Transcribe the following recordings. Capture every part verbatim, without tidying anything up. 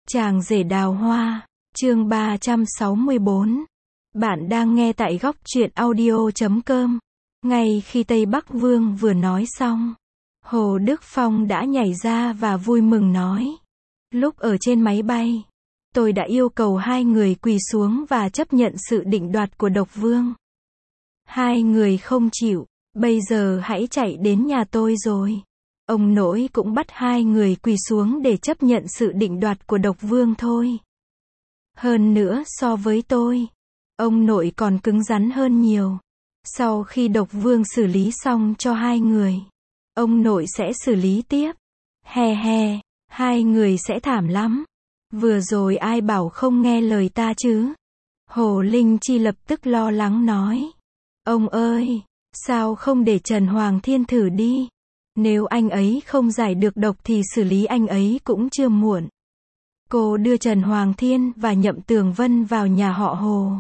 Chàng rể đào hoa, chương ba trăm sáu mươi bốn. Bạn đang nghe tại góc truyện audio chấm com. Ngay khi Tây Bắc Vương vừa nói xong, Hồ Đức Phong đã nhảy ra và vui mừng nói. Lúc ở trên máy bay, tôi đã yêu cầu hai người quỳ xuống và chấp nhận sự định đoạt của Độc Vương. Hai người không chịu, bây giờ hãy chạy đến nhà tôi rồi. Ông nội cũng bắt hai người quỳ xuống để chấp nhận sự định đoạt của Độc Vương thôi. Hơn nữa so với tôi, ông nội còn cứng rắn hơn nhiều. Sau khi Độc Vương xử lý xong cho hai người, ông nội sẽ xử lý tiếp. He he, hai người sẽ thảm lắm. Vừa rồi ai bảo không nghe lời ta chứ? Hồ Linh Chi lập tức lo lắng nói. Ông ơi, sao không để Trần Hoàng Thiên thử đi? Nếu anh ấy không giải được độc thì xử lý anh ấy cũng chưa muộn. Cô đưa Trần Hoàng Thiên và Nhậm Tường Vân vào nhà họ Hồ.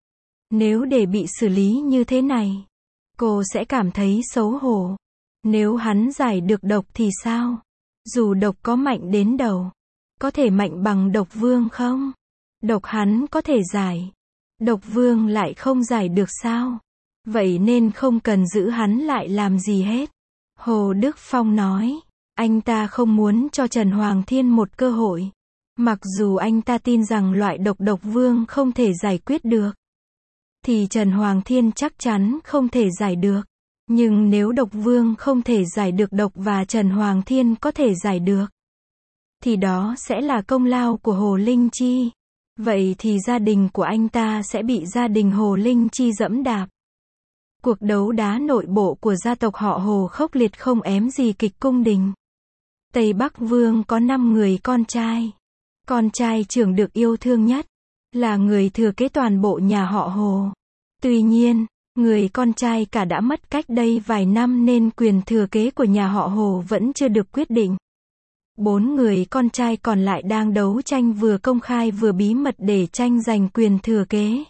Nếu để bị xử lý như thế này, cô sẽ cảm thấy xấu hổ. Nếu hắn giải được độc thì sao? Dù độc có mạnh đến đâu, có thể mạnh bằng Độc Vương không? Độc hắn có thể giải, Độc Vương lại không giải được sao? Vậy nên không cần giữ hắn lại làm gì hết. Hồ Đức Phong nói, anh ta không muốn cho Trần Hoàng Thiên một cơ hội. Mặc dù anh ta tin rằng loại độc Độc Vương không thể giải quyết được, thì Trần Hoàng Thiên chắc chắn không thể giải được. Nhưng nếu Độc Vương không thể giải được độc và Trần Hoàng Thiên có thể giải được, thì đó sẽ là công lao của Hồ Linh Chi. Vậy thì gia đình của anh ta sẽ bị gia đình Hồ Linh Chi giẫm đạp. Cuộc đấu đá nội bộ của gia tộc họ Hồ khốc liệt không ém gì kịch cung đình. Tây Bắc Vương có năm người con trai. Con trai trưởng được yêu thương nhất, là người thừa kế toàn bộ nhà họ Hồ. Tuy nhiên, người con trai cả đã mất cách đây vài năm nên quyền thừa kế của nhà họ Hồ vẫn chưa được quyết định. Bốn người con trai còn lại đang đấu tranh vừa công khai vừa bí mật để tranh giành quyền thừa kế.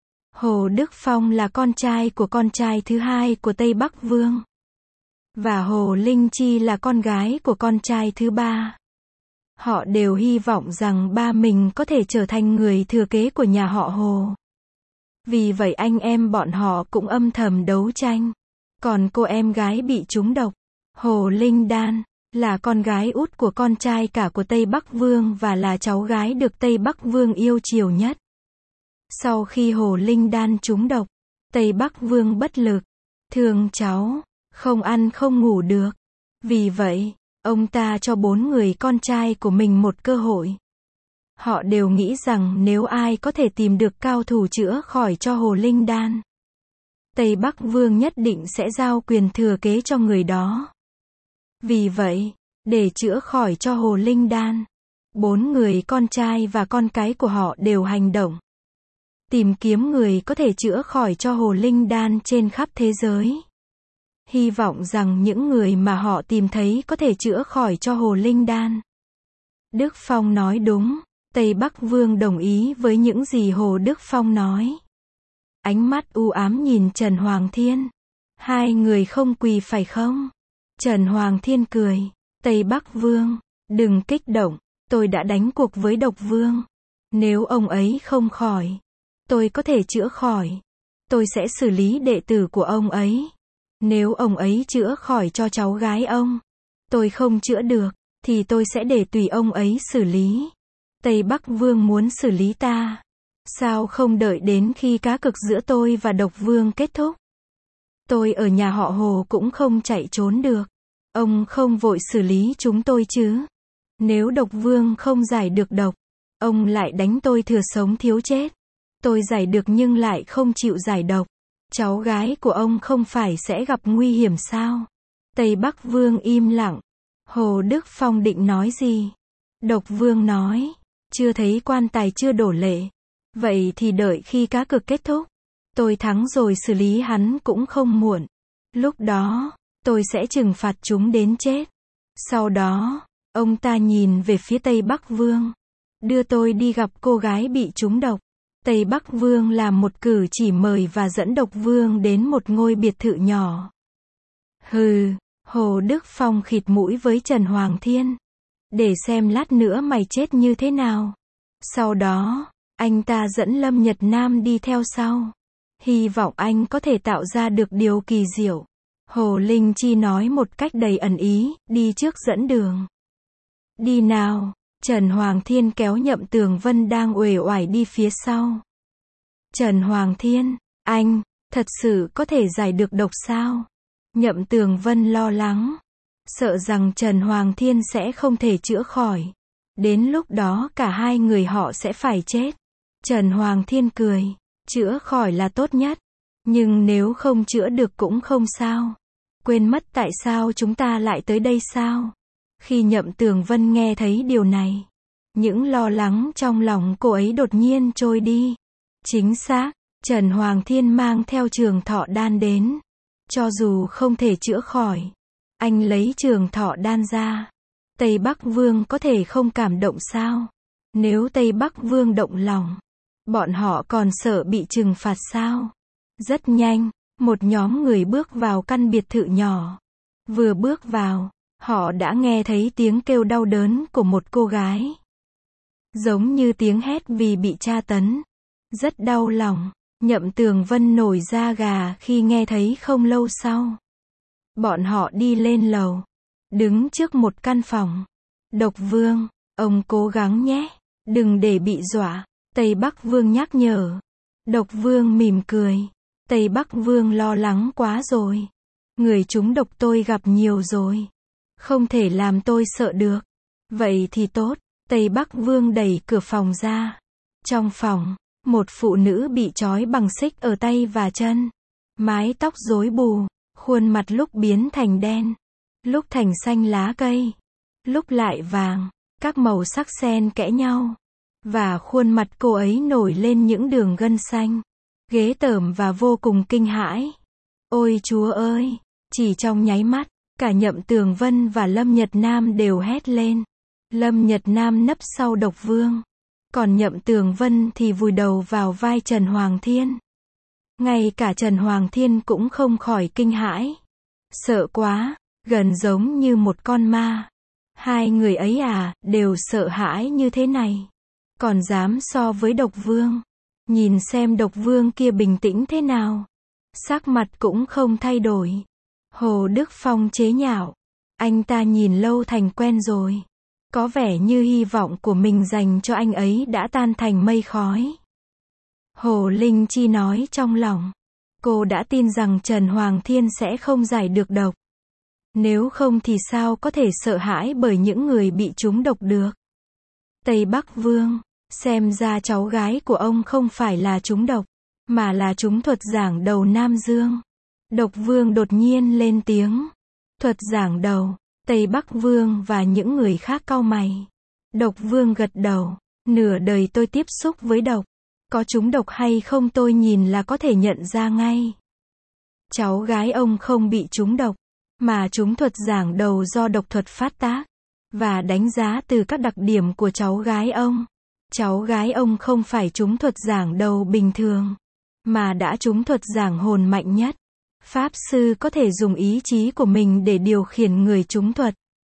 Hồ Đức Phong là con trai của con trai thứ hai của Tây Bắc Vương. Và Hồ Linh Chi là con gái của con trai thứ ba. Họ đều hy vọng rằng ba mình có thể trở thành người thừa kế của nhà họ Hồ. Vì vậy anh em bọn họ cũng âm thầm đấu tranh. Còn cô em gái bị trúng độc, Hồ Linh Đan, là con gái út của con trai cả của Tây Bắc Vương và là cháu gái được Tây Bắc Vương yêu chiều nhất. Sau khi Hồ Linh Đan trúng độc, Tây Bắc Vương bất lực, thương cháu, không ăn không ngủ được. Vì vậy, ông ta cho bốn người con trai của mình một cơ hội. Họ đều nghĩ rằng nếu ai có thể tìm được cao thủ chữa khỏi cho Hồ Linh Đan, Tây Bắc Vương nhất định sẽ giao quyền thừa kế cho người đó. Vì vậy, để chữa khỏi cho Hồ Linh Đan, bốn người con trai và con cái của họ đều hành động. Tìm kiếm người có thể chữa khỏi cho Hồ Linh Đan trên khắp thế giới. Hy vọng rằng những người mà họ tìm thấy có thể chữa khỏi cho Hồ Linh Đan. Đức Phong nói đúng, Tây Bắc Vương đồng ý với những gì Hồ Đức Phong nói. Ánh mắt u ám nhìn Trần Hoàng Thiên. Hai người không quỳ phải không? Trần Hoàng Thiên cười. Tây Bắc Vương, đừng kích động, tôi đã đánh cuộc với Độc Vương. Nếu ông ấy không khỏi, tôi có thể chữa khỏi. Tôi sẽ xử lý đệ tử của ông ấy. Nếu ông ấy chữa khỏi cho cháu gái ông, tôi không chữa được, thì tôi sẽ để tùy ông ấy xử lý. Tây Bắc Vương muốn xử lý ta. Sao không đợi đến khi cá cược giữa tôi và Độc Vương kết thúc? Tôi ở nhà họ Hồ cũng không chạy trốn được. Ông không vội xử lý chúng tôi chứ. Nếu Độc Vương không giải được độc, ông lại đánh tôi thừa sống thiếu chết. Tôi giải được nhưng lại không chịu giải độc. Cháu gái của ông không phải sẽ gặp nguy hiểm sao? Tây Bắc Vương im lặng. Hồ Đức Phong định nói gì? Độc Vương nói, chưa thấy quan tài chưa đổ lệ. Vậy thì đợi khi cá cược kết thúc, tôi thắng rồi xử lý hắn cũng không muộn. Lúc đó, tôi sẽ trừng phạt chúng đến chết. Sau đó, ông ta nhìn về phía Tây Bắc Vương. Đưa tôi đi gặp cô gái bị trúng độc. Tây Bắc Vương làm một cử chỉ mời và dẫn Độc Vương đến một ngôi biệt thự nhỏ. Hừ, Hồ Đức Phong khịt mũi với Trần Hoàng Thiên. để xem lát nữa mày chết như thế nào. Sau đó, anh ta dẫn Lâm Nhật Nam đi theo sau. Hy vọng anh có thể tạo ra được điều kỳ diệu. Hồ Linh Chi nói một cách đầy ẩn ý, đi trước dẫn đường. Đi nào. Trần Hoàng Thiên kéo Nhậm Tường Vân đang uể oải đi phía sau. Trần Hoàng Thiên, anh, thật sự có thể giải được độc sao? Nhậm Tường Vân lo lắng. Sợ rằng Trần Hoàng Thiên sẽ không thể chữa khỏi. Đến lúc đó cả hai người họ sẽ phải chết. Trần Hoàng Thiên cười. Chữa khỏi là tốt nhất. Nhưng nếu không chữa được cũng không sao. Quên mất tại sao chúng ta lại tới đây sao? Khi Nhậm Tường Vân nghe thấy điều này, những lo lắng trong lòng cô ấy đột nhiên trôi đi. Chính xác, Trần Hoàng Thiên mang theo trường thọ đan đến. Cho dù không thể chữa khỏi, anh lấy trường thọ đan ra. Tây Bắc Vương có thể không cảm động sao? Nếu Tây Bắc Vương động lòng, bọn họ còn sợ bị trừng phạt sao? Rất nhanh, một nhóm người bước vào căn biệt thự nhỏ. Vừa bước vào, họ đã nghe thấy tiếng kêu đau đớn của một cô gái. Giống như tiếng hét vì bị tra tấn. Rất đau lòng. Nhậm Tường Vân nổi da gà khi nghe thấy không lâu sau. Bọn họ đi lên lầu. Đứng trước một căn phòng. Độc Vương, ông cố gắng nhé. Đừng để bị dọa. Tây Bắc Vương nhắc nhở. Độc Vương mỉm cười. Tây Bắc Vương lo lắng quá rồi. Người trúng độc tôi gặp nhiều rồi. Không thể làm tôi sợ được. Vậy thì tốt. Tây Bắc Vương đẩy cửa phòng ra. Trong phòng, một phụ nữ bị trói bằng xích ở tay và chân. Mái tóc rối bù, khuôn mặt lúc biến thành đen, lúc thành xanh lá cây, lúc lại vàng, các màu sắc xen kẽ nhau. Và khuôn mặt cô ấy nổi lên những đường gân xanh, ghê tởm và vô cùng kinh hãi. Ôi Chúa ơi! Chỉ trong nháy mắt, cả Nhậm Tường Vân và Lâm Nhật Nam đều hét lên. Lâm Nhật Nam nấp sau Độc Vương. Còn Nhậm Tường Vân thì vùi đầu vào vai Trần Hoàng Thiên. Ngay cả Trần Hoàng Thiên cũng không khỏi kinh hãi. Sợ quá, gần giống như một con ma. Hai người ấy à, đều sợ hãi như thế này. Còn dám so với Độc Vương. Nhìn xem Độc Vương kia bình tĩnh thế nào. Sắc mặt cũng không thay đổi. Hồ Đức Phong chế nhạo. Anh ta nhìn lâu thành quen rồi. Có vẻ như hy vọng của mình dành cho anh ấy đã tan thành mây khói. Hồ Linh Chi nói trong lòng. Cô đã tin rằng Trần Hoàng Thiên sẽ không giải được độc. Nếu không thì sao có thể sợ hãi bởi những người bị trúng độc được. Tây Bắc Vương, xem ra cháu gái của ông không phải là trúng độc, mà là trúng thuật giảng đầu Nam Dương. Độc Vương đột nhiên lên tiếng. Thuật giảng đầu. Tây Bắc Vương và những người khác cau mày. Độc Vương gật đầu. Nửa đời tôi tiếp xúc với độc. Có trúng độc hay không tôi nhìn là có thể nhận ra ngay. Cháu gái ông không bị trúng độc, mà trúng thuật giảng đầu do độc thuật phát tác. Và đánh giá từ các đặc điểm của cháu gái ông. Cháu gái ông không phải trúng thuật giảng đầu bình thường, mà đã trúng thuật giảng hồn mạnh nhất. Pháp sư có thể dùng ý chí của mình để điều khiển người trúng thuật.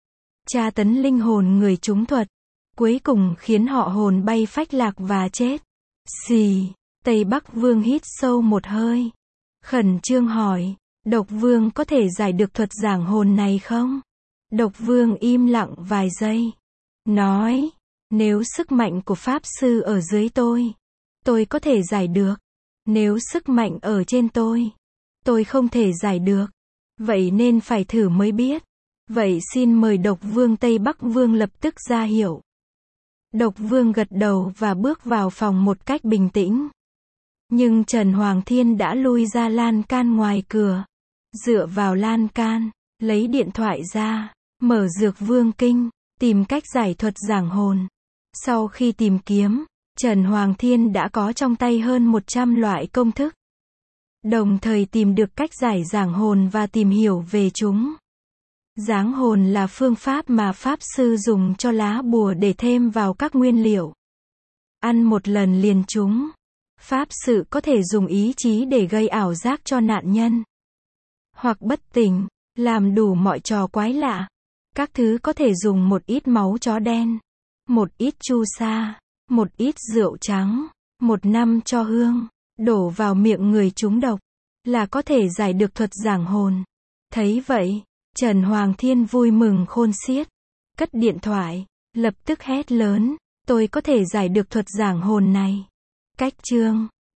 Tra tấn linh hồn người trúng thuật. Cuối cùng khiến họ hồn bay phách lạc và chết. Xì. Tây Bắc Vương hít sâu một hơi. Khẩn trương hỏi. Độc Vương có thể giải được thuật giảng hồn này không? Độc Vương im lặng vài giây. Nói. Nếu sức mạnh của Pháp sư ở dưới tôi, tôi có thể giải được. Nếu sức mạnh ở trên tôi, tôi không thể giải được. Vậy nên phải thử mới biết. Vậy xin mời Độc Vương. Tây Bắc Vương lập tức ra hiệu. Độc Vương gật đầu và bước vào phòng một cách bình tĩnh. Nhưng Trần Hoàng Thiên đã lui ra lan can ngoài cửa. Dựa vào lan can, lấy điện thoại ra, mở Dược Vương Kinh, tìm cách giải thuật giảng hồn. Sau khi tìm kiếm, Trần Hoàng Thiên đã có trong tay hơn một trăm loại công thức. Đồng thời tìm được cách giải giảng hồn và tìm hiểu về chúng. Giáng hồn là phương pháp mà Pháp sư dùng cho lá bùa để thêm vào các nguyên liệu. Ăn một lần liền chúng. Pháp sư có thể dùng ý chí để gây ảo giác cho nạn nhân. Hoặc bất tỉnh, làm đủ mọi trò quái lạ. Các thứ có thể dùng một ít máu chó đen, một ít chu sa, một ít rượu trắng, một năm cho hương, đổ vào miệng người trúng độc, là có thể giải được thuật giảng hồn. Thấy vậy, Trần Hoàng Thiên vui mừng khôn xiết, cất điện thoại, lập tức hét lớn, tôi có thể giải được thuật giảng hồn này. Cách chương